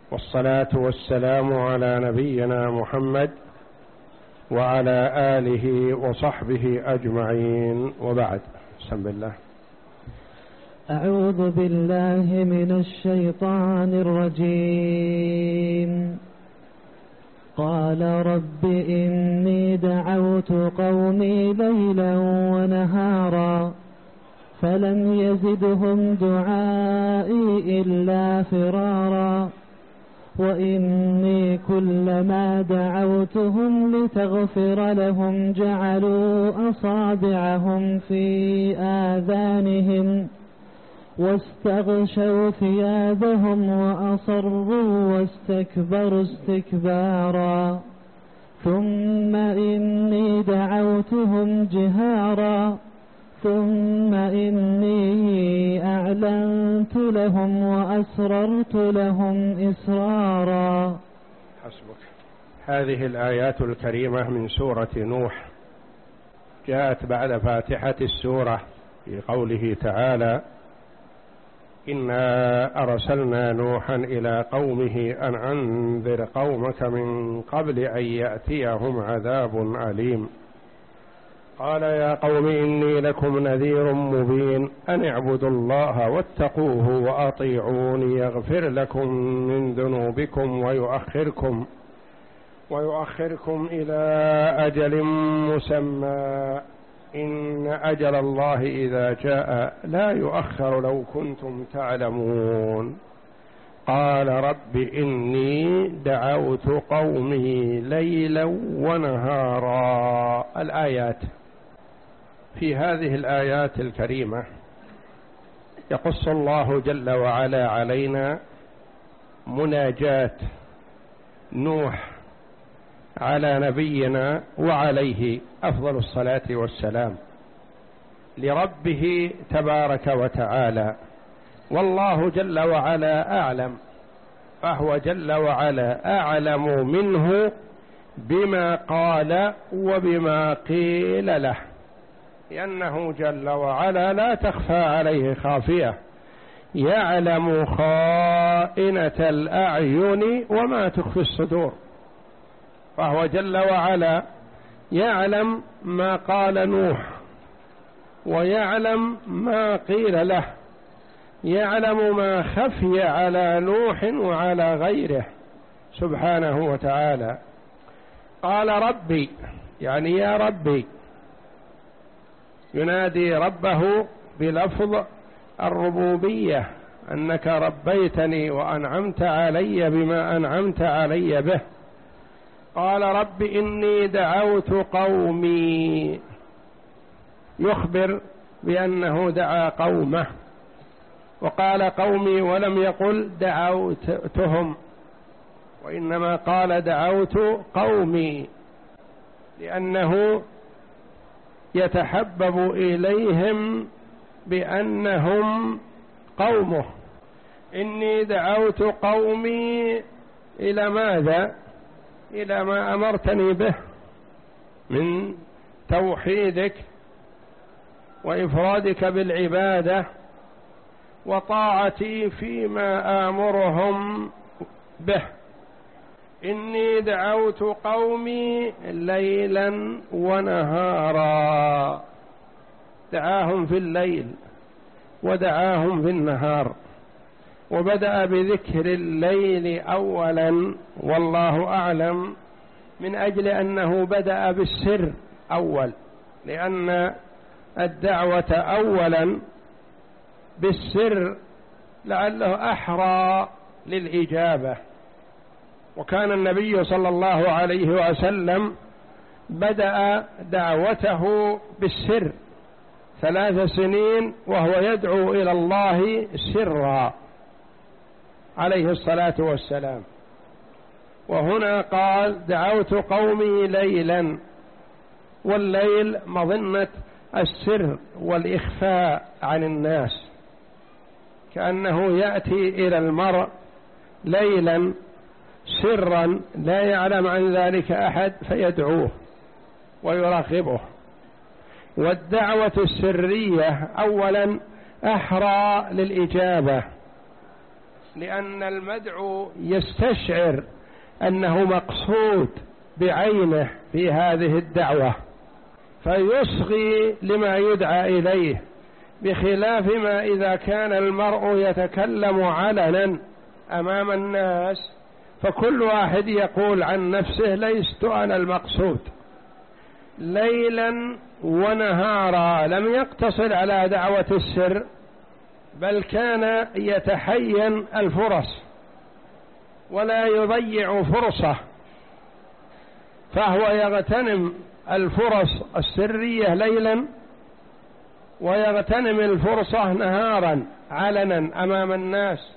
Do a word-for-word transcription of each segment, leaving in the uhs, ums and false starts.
والصلاة والسلام على نبينا محمد وعلى آله وصحبه أجمعين، وبعد. بسم الله. أعوذ بالله من الشيطان الرجيم. قال رب إني دعوت قومي ليلا ونهارا فلم يزدهم دعائي إلا فرارا وإني كلما دعوتهم لتغفر لهم جعلوا أصابعهم في آذانهم واستغشوا ثيابهم وأصروا واستكبروا استكبارا ثم إني دعوتهم جهارا ثم إني أعلنت لهم وأسررت لهم إسرارا. حسبك. هذه الآيات الكريمة من سورة نوح جاءت بعد فاتحة السورة في قوله تعالى: إنا أرسلنا نوحا إلى قومه أن أنذر قومك من قبل أن يأتيهم عذاب أليم. قال يا قوم إني لكم نذير مبين أن اعبدوا الله واتقوه وأطيعون يغفر لكم من ذنوبكم ويؤخركم ويؤخركم إلى أجل مسمى إن أجل الله إذا جاء لا يؤخر لو كنتم تعلمون. قال رب إني دعوت قومي ليلا ونهارا. الآيات. في هذه الآيات الكريمة يقص الله جل وعلا علينا مناجاة نوح على نبينا وعليه أفضل الصلاة والسلام لربه تبارك وتعالى، والله جل وعلا أعلم، فهو جل وعلا أعلم منه بما قال وبما قيل له، لأنه جل وعلا لا تخفى عليه خافية، يعلم خائنة الأعين وما تخفي الصدور، فهو جل وعلا يعلم ما قال نوح ويعلم ما قيل له، يعلم ما خفي على نوح وعلى غيره سبحانه وتعالى. قال ربي، يعني يا ربي، ينادي ربه بلفظ الربوبية، أنك ربيتني وأنعمت علي بما أنعمت علي به. قال رب إني دعوت قومي، يخبر بأنه دعا قومه، وقال قومي ولم يقل دعوتهم، وإنما قال دعوت قومي، لأنه يتحبب إليهم بأنهم قومه. إني دعوت قومي إلى ماذا؟ إلى ما أمرتني به من توحيدك وإفرادك بالعبادة وطاعتي فيما آمرهم به. إني دعوت قومي ليلا ونهارا، دعاهم في الليل ودعاهم في النهار، وبدأ بذكر الليل أولا والله أعلم من أجل أنه بدأ بالسر أول، لأن الدعوة أولا بالسر لعله أحرى للإجابة. وكان النبي صلى الله عليه وسلم بدأ دعوته بالسر ثلاث سنين وهو يدعو إلى الله سرا عليه الصلاة والسلام. وهنا قال دعوت قومي ليلا، والليل مظنة السر والإخفاء عن الناس، كأنه يأتي إلى المرء ليلا سرا لا يعلم عن ذلك أحد فيدعوه ويراقبه. والدعوة السرية أولا أحرى للإجابة، لأن المدعو يستشعر أنه مقصود بعينه في هذه الدعوة فيصغي لما يدعى إليه، بخلاف ما إذا كان المرء يتكلم علنا أمام الناس فكل واحد يقول عن نفسه لست أنا المقصود. ليلا ونهارا لم يقتصر على دعوة السر، بل كان يتحين الفرص ولا يضيع فرصة، فهو يغتنم الفرص السرية ليلا ويغتنم الفرصة نهارا علنا أمام الناس،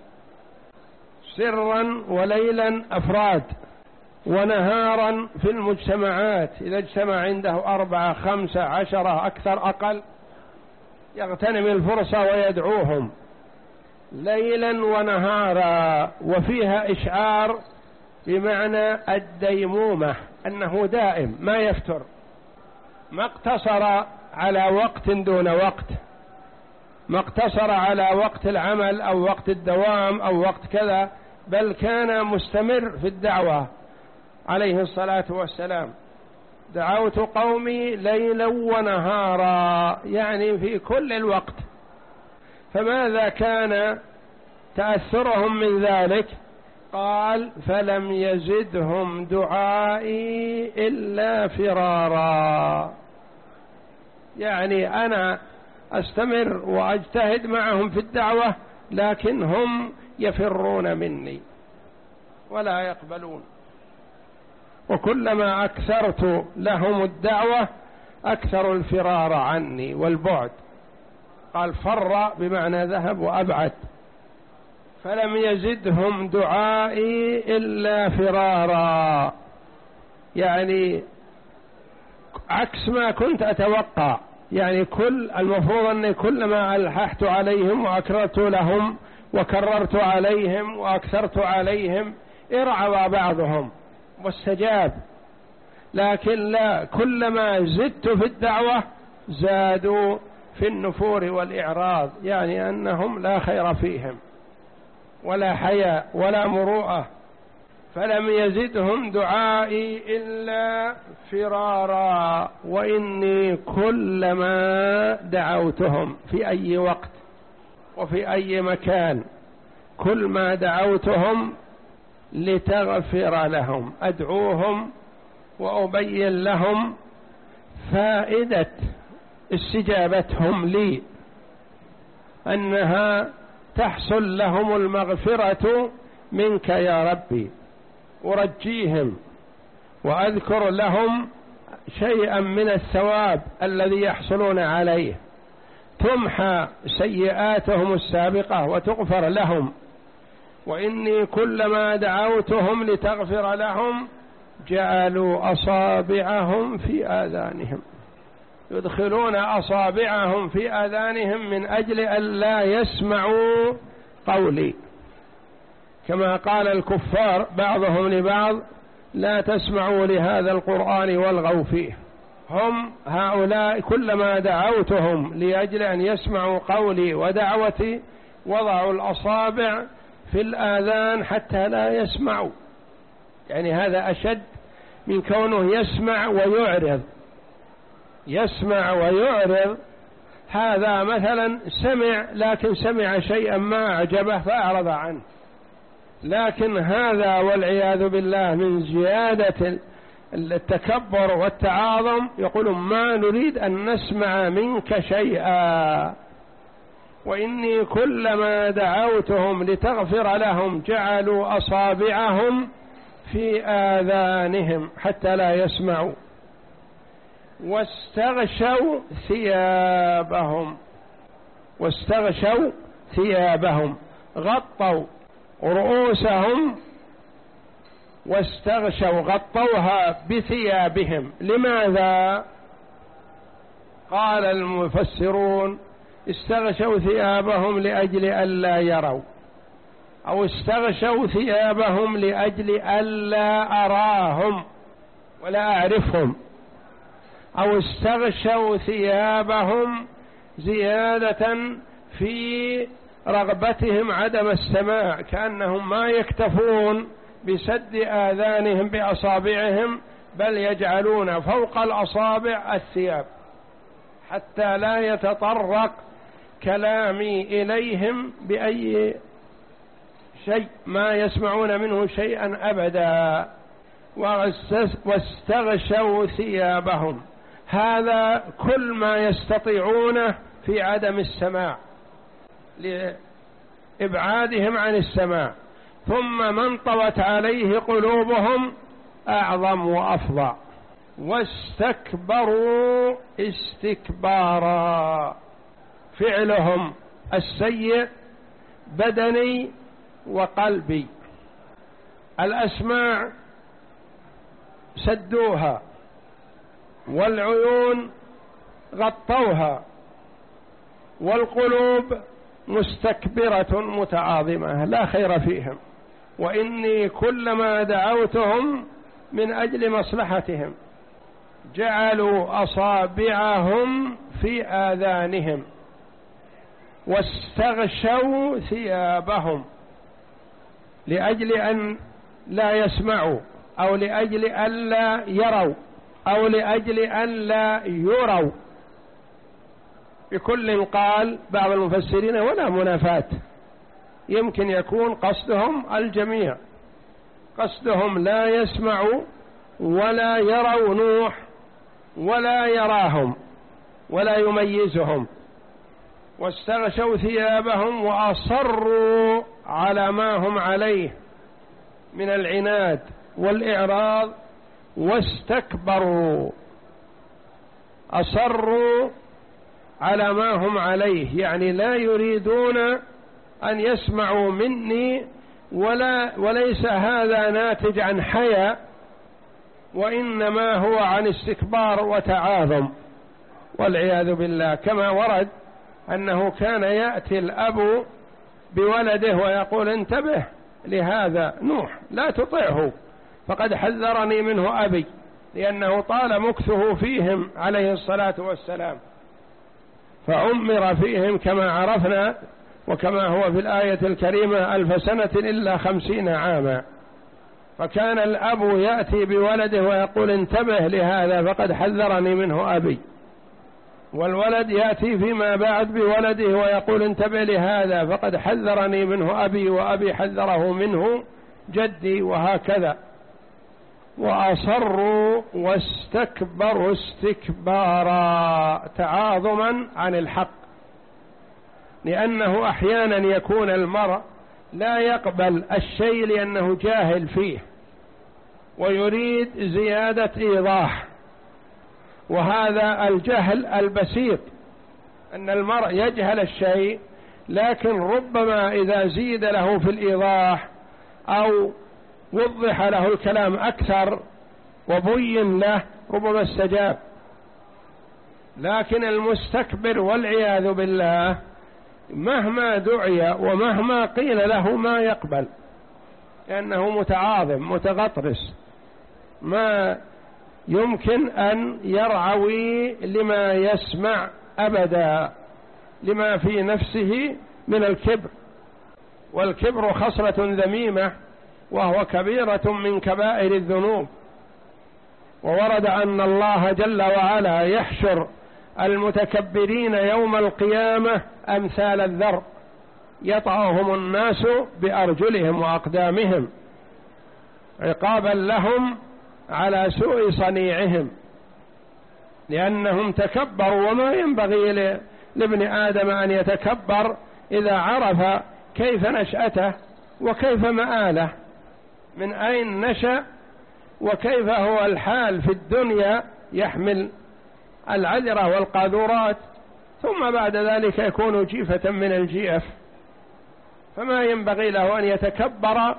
سرا وليلا أفراد، ونهارا في المجتمعات إذا اجتمع عنده أربعة خمسة عشرة أكثر أقل يغتنم الفرصة ويدعوهم ليلا ونهارا. وفيها إشعار بمعنى الديمومة، أنه دائم ما يفتر، ما اقتصر على وقت دون وقت، ما اقتصر على وقت العمل أو وقت الدوام أو وقت كذا، بل كان مستمر في الدعوة عليه الصلاة والسلام. دعوت قومي ليلا ونهارا، يعني في كل الوقت. فماذا كان تأثرهم من ذلك؟ قال فلم يزدهم دعائي إلا فرارا، يعني أنا أستمر وأجتهد معهم في الدعوة لكن هم يفرون مني ولا يقبلون، وكلما أكثرت لهم الدعوة أكثر الفرار عني والبعد. قال فر بمعنى ذهب وأبعد. فلم يزدهم دعائي إلا فرارا، يعني عكس ما كنت أتوقع. يعني كل المفروض أني كلما ألححت عليهم وأكررت لهم وكررت عليهم وأكثرت عليهم ارعب بعضهم واستجاب، لكن لا، كلما زدت في الدعوة زادوا في النفور والإعراض، يعني أنهم لا خير فيهم ولا حياء ولا مروءة. فلم يزدهم دعائي إلا فرارا، وإني كلما دعوتهم في أي وقت وفي أي مكان، كل ما دعوتهم لتغفر لهم، أدعوهم وأبين لهم فائدة استجابتهم لي، أنها تحصل لهم المغفرة منك يا ربي، أرجيهم وأذكر لهم شيئا من الثواب الذي يحصلون عليه، تمحى سيئاتهم السابقة وتغفر لهم. وإني كلما دعوتهم لتغفر لهم جعلوا أصابعهم في آذانهم، يدخلون أصابعهم في آذانهم من أجل أن لا يسمعوا قولي، كما قال الكفار بعضهم لبعض لا تسمعوا لهذا القرآن والغوا فيه. هم هؤلاء كلما دعوتهم لأجل أن يسمعوا قولي ودعوتي وضعوا الأصابع في الآذان حتى لا يسمعوا، يعني هذا أشد من كونه يسمع ويعرض. يسمع ويعرض، هذا مثلا سمع لكن سمع شيئا ما أعجبه فأعرض عنه، لكن هذا والعياذ بالله من زيادة التكبر والتعاظم يقول ما نريد أن نسمع منك شيئا. وإني كلما دعوتهم لتغفر لهم جعلوا أصابعهم في آذانهم حتى لا يسمعوا، واستغشوا ثيابهم، واستغشوا ثيابهم، غطوا رؤوسهم واستغشوا، غطوها بثيابهم. لماذا؟ قال المفسرون استغشوا ثيابهم لأجل ألا يروا، أو استغشوا ثيابهم لأجل ألا أراهم ولا أعرفهم، أو استغشوا ثيابهم زيادة في رغبتهم عدم السماع، كأنهم ما يكتفون بسد آذانهم بأصابعهم، بل يجعلون فوق الأصابع الثياب حتى لا يتطرق كلامي إليهم بأي شيء، ما يسمعون منه شيئا أبدا. واستغشوا ثيابهم، هذا كل ما يستطيعونه في عدم السماع لإبعادهم عن السماع. ثم من طوت عليه قلوبهم أعظم وأفظع، واستكبروا استكبارا، فعلهم السيء بدني وقلبي. الأسماع سدوها، والعيون غطوها، والقلوب مستكبرة متعاظمة لا خير فيهم. وإني كلما دعوتهم من أجل مصلحتهم جعلوا أصابعهم في آذانهم واستغشوا ثيابهم، لأجل أن لا يسمعوا، أو لأجل أن لا يروا، أو لأجل أن لا يروا. بكل قال بعض المفسرين ولا منافاة، يمكن يكون قصدهم الجميع، قصدهم لا يسمعوا ولا يروا نوح ولا يراهم ولا يميزهم. واستغشوا ثيابهم وأصروا على ما هم عليه من العناد والإعراض، واستكبروا، أصروا على ما هم عليه، يعني لا يريدون أن يسمعوا مني، ولا وليس هذا ناتج عن حياء، وإنما هو عن استكبار وتعاظم والعياذ بالله. كما ورد أنه كان يأتي الأب بولده ويقول انتبه لهذا نوح لا تطعه فقد حذرني منه أبي، لأنه طال مكثه فيهم عليه الصلاة والسلام، فأمر فيهم كما عرفنا وكما هو في الآية الكريمة ألف سنة إلا خمسين عاما. فكان الأب يأتي بولده ويقول انتبه لهذا فقد حذرني منه أبي، والولد يأتي فيما بعد بولده ويقول انتبه لهذا فقد حذرني منه أبي، وأبي حذره منه جدي، وهكذا. وأصروا واستكبروا استكبارا، تعاظما عن الحق، لأنه أحيانا يكون المرء لا يقبل الشيء لأنه جاهل فيه ويريد زيادة إيضاح، وهذا الجهل البسيط، أن المرء يجهل الشيء لكن ربما إذا زيد له في الإيضاح أو وضح له الكلام أكثر وبين له ربما استجاب. لكن المستكبر والعياذ بالله مهما دعي ومهما قيل له ما يقبل، لأنه متعاظم متغطرس، ما يمكن أن يرعوي لما يسمع أبدا، لما في نفسه من الكبر. والكبر خصلة ذميمة، وهو كبيرة من كبائر الذنوب. وورد أن الله جل وعلا يحشر المتكبرين يوم القيامة أمثال الذر يطعهم الناس بأرجلهم وأقدامهم عقابا لهم على سوء صنيعهم، لأنهم تكبروا. وما ينبغي لابن آدم أن يتكبر إذا عرف كيف نشأته وكيف مآله، من أين نشأ وكيف هو الحال في الدنيا، يحمل العذرة والقاذورات، ثم بعد ذلك يكون جيفة من الجيف. فما ينبغي له أن يتكبر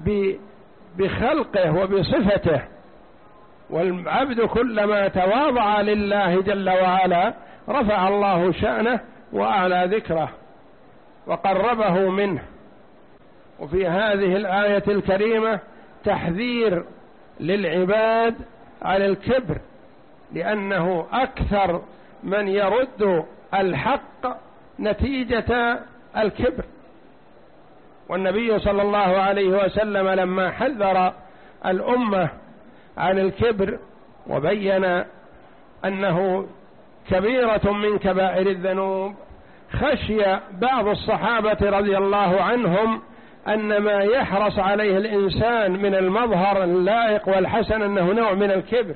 بخلقه وبصفته. والعبد كلما تواضع لله جل وعلا رفع الله شأنه وأعلى ذكره وقربه منه. وفي هذه الآية الكريمة تحذير للعباد على الكبر، لأنه أكثر من يرد الحق نتيجة الكبر. والنبي صلى الله عليه وسلم لما حذر الأمة عن الكبر وبين أنه كبيرة من كبائر الذنوب، خشي بعض الصحابة رضي الله عنهم أن ما يحرص عليه الإنسان من المظهر اللائق والحسن أنه نوع من الكبر،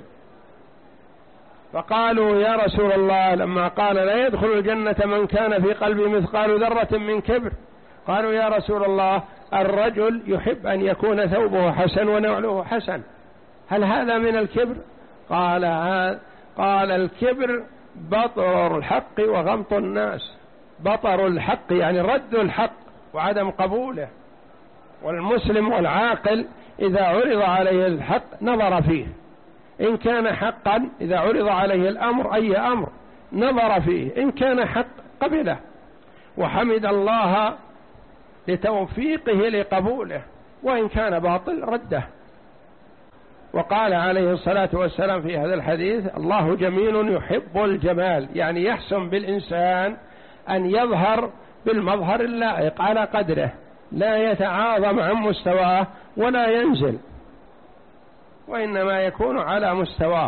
فقالوا يا رسول الله لما قال لا يدخل الجنة من كان في قلبه مثقال ذرة من كبر، قالوا يا رسول الله الرجل يحب أن يكون ثوبه حسن ونعله حسن، هل هذا من الكبر؟ قال قال الكبر بطر الحق وغمط الناس. بطر الحق يعني رد الحق وعدم قبوله، والمسلم والعاقل إذا عرض عليه الحق نظر فيه، إن كان حقا إذا عرض عليه الأمر أي أمر نظر فيه، إن كان حق قبله وحمد الله لتوفيقه لقبوله، وإن كان باطل رده. وقال عليه الصلاة والسلام في هذا الحديث الله جميل يحب الجمال، يعني يحسن بالإنسان أن يظهر بالمظهر اللائق على قدره، لا يتعاظم عن مستواه ولا ينزل، وإنما يكون على مستواه.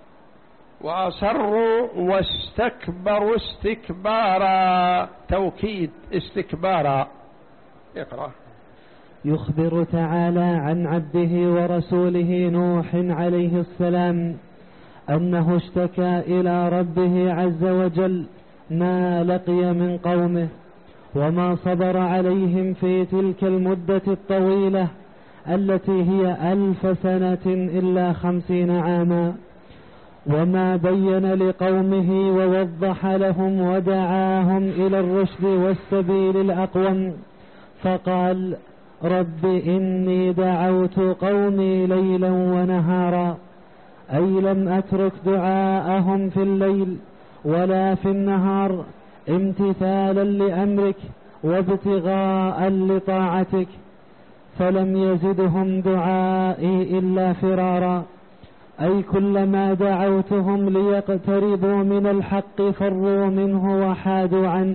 وأصروا واستكبروا استكبارا، توكيد استكبارا. اقرأ. يخبر تعالى عن عبده ورسوله نوح عليه السلام أنه اشتكى إلى ربه عز وجل ما لقي من قومه وما صبر عليهم في تلك المدة الطويلة التي هي ألف سنة إلا خمسين عاما، وما بين لقومه ووضح لهم ودعاهم إلى الرشد والسبيل الأقوم، فقال رب إني دعوت قومي ليلا ونهارا، أي لم أترك دعاءهم في الليل ولا في النهار امتثالا لأمرك وابتغاء لطاعتك، فلم يزدهم دعائي إلا فرارا، أي كلما دعوتهم ليقتربوا من الحق فروا منه وحادوا عنه،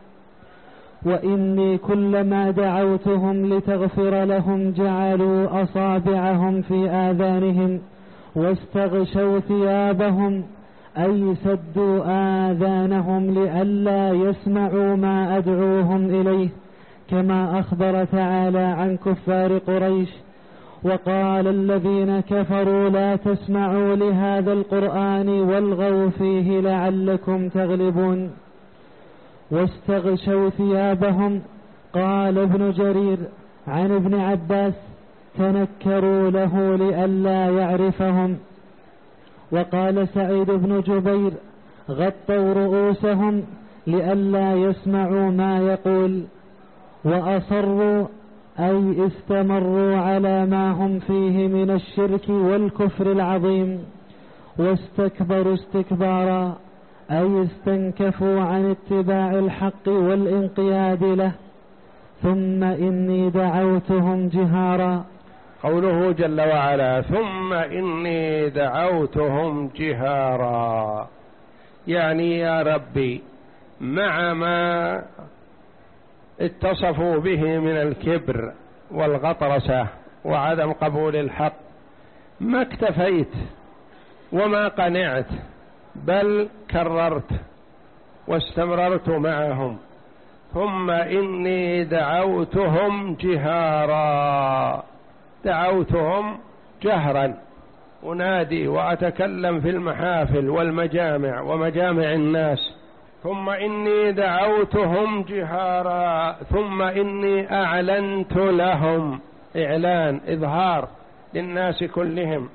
وإني كلما دعوتهم لتغفر لهم جعلوا أصابعهم في آذانهم واستغشوا ثيابهم، أي سدوا آذانهم لئلا يسمعوا ما أدعوهم إليه، كما أخبر تعالى عن كفار قريش وقال الذين كفروا لا تسمعوا لهذا القرآن والغوا فيه لعلكم تغلبون. واستغشوا ثيابهم، قال ابن جرير عن ابن عباس تنكروا له لئلا يعرفهم. وقال سعيد بن جبير غطوا رؤوسهم لئلا يسمعوا ما يقول. وأصروا أي استمروا على ما هم فيه من الشرك والكفر العظيم. واستكبروا استكبارا أي استنكفوا عن اتباع الحق والانقياد له. ثم إني دعوتهم جهارا، قوله جل وعلا ثم إني دعوتهم جهارا، يعني يا ربي مع ما اتصفوا به من الكبر والغطرسة وعدم قبول الحق ما اكتفيت وما قنعت، بل كررت واستمررت معهم. ثم إني دعوتهم جهارا، دعوتهم جهرا، أنادي وأتكلم في المحافل والمجامع ومجامع الناس. ثم إني دعوتهم جهارا، ثم إني أعلنت لهم، إعلان إظهار للناس كلهم.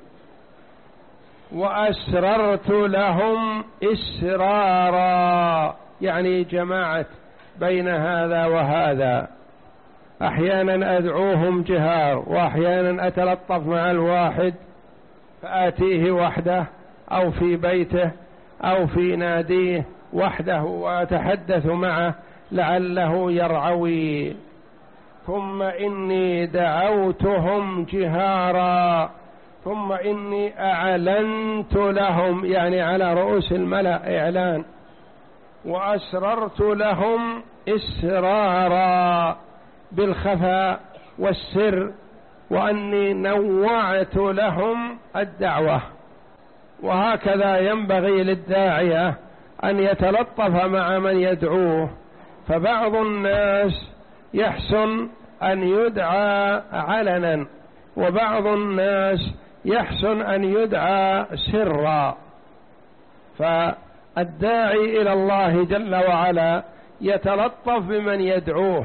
وأسررت لهم إسرارا، يعني جماعة بين هذا وهذا، أحيانا أدعوهم جهار وأحيانا أتلطف مع الواحد فآتيه وحده أو في بيته أو في ناديه وحده وأتحدث معه لعله يرعوي. ثم إني دعوتهم جهارا، ثم إني أعلنت لهم، يعني على رؤوس الملأ إعلان، وأسررت لهم إسرارا بالخفاء والسر، وأني نوعت لهم الدعوة. وهكذا ينبغي للداعية أن يتلطف مع من يدعوه، فبعض الناس يحسن أن يدعى علنا، وبعض الناس يحسن أن يدعى سرا. فالداعي إلى الله جل وعلا يتلطف بمن يدعوه،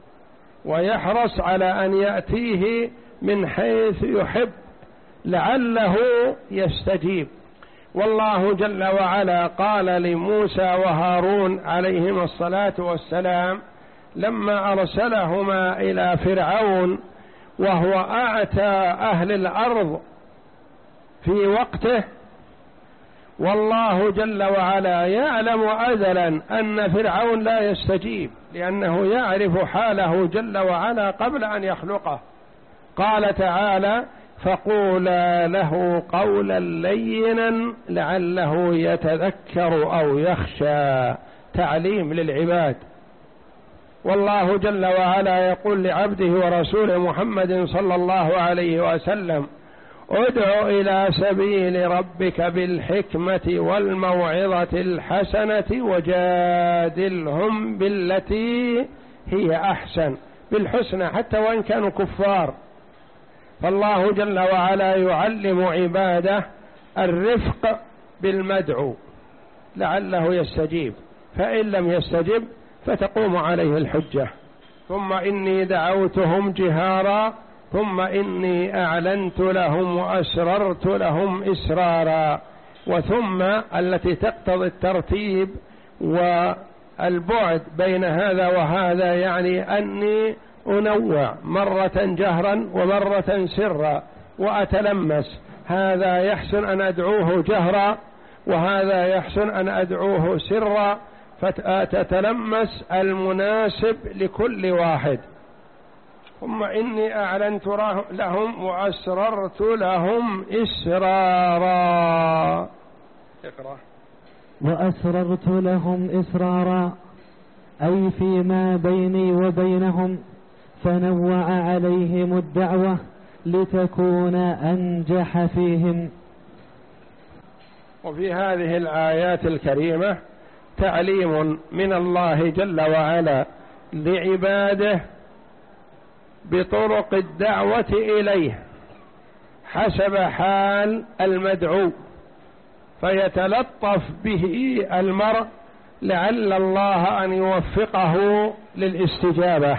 ويحرص على أن يأتيه من حيث يحب لعله يستجيب. والله جل وعلا قال لموسى وهارون عليهما الصلاة والسلام لما أرسلهما إلى فرعون وهو أعتى أهل الأرض في وقته، والله جل وعلا يعلم أزلا أن فرعون لا يستجيب، لأنه يعرف حاله جل وعلا قبل أن يخلقه. قال تعالى: فقولا له قولا لينا لعله يتذكر أو يخشى، تعليم للعباد. والله جل وعلا يقول لعبده ورسوله محمد صلى الله عليه وسلم: ادع إلى سبيل ربك بالحكمة والموعظة الحسنة وجادلهم بالتي هي أحسن، بالحسنى حتى وإن كانوا كفار. فالله جل وعلا يعلم عباده الرفق بالمدعو لعله يستجيب، فإن لم يستجب فتقوم عليه الحجة. ثم إني دعوتهم جهارا ثم إني أعلنت لهم وأسررت لهم إسرارا. وثم التي تقتضي الترتيب والبعد بين هذا وهذا، يعني أني أنوع مرة جهرا ومرة سرا وأتلمس، هذا يحسن أن أدعوه جهرا وهذا يحسن أن أدعوه سرا، فتتلمس المناسب لكل واحد. ثم إني أعلنت لهم وأسررت لهم إسرارا. اقرأ. وأسررت لهم إسرارا أي فيما بيني وبينهم، فنوع عليهم الدعوة لتكون أنجح فيهم. وفي هذه الآيات الكريمة تعليم من الله جل وعلا لعباده بطرق الدعوة إليه حسب حال المدعو، فيتلطف به المرء لعل الله أن يوفقه للاستجابة.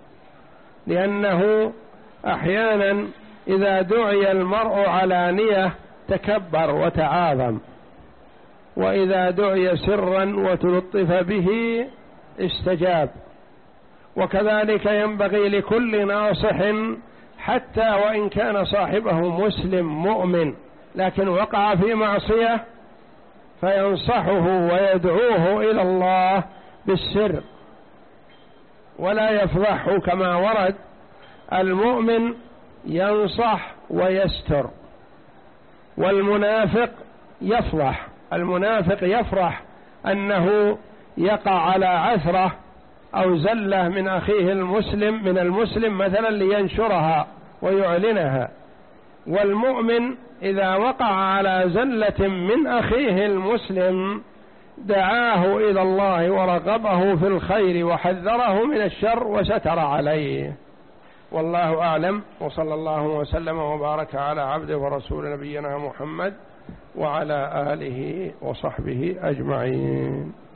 لأنه أحيانا إذا دعي المرء علانية تكبر وتعاظم، وإذا دعي سرا وتلطف به استجاب. وكذلك ينبغي لكل ناصح حتى وإن كان صاحبه مسلم مؤمن لكن وقع في معصية فينصحه ويدعوه إلى الله بالسر ولا يفضحه، كما ورد: المؤمن ينصح ويستر، والمنافق يفضح. المنافق يفرح أنه يقع على عثرة أو زلة من أخيه المسلم من المسلم مثلا لينشرها ويعلنها، والمؤمن إذا وقع على زلة من أخيه المسلم دعاه إلى الله ورغبه في الخير وحذره من الشر وستر عليه. والله أعلم، وصلى الله وسلم وبارك على عبده ورسول نبينا محمد وعلى آله وصحبه أجمعين.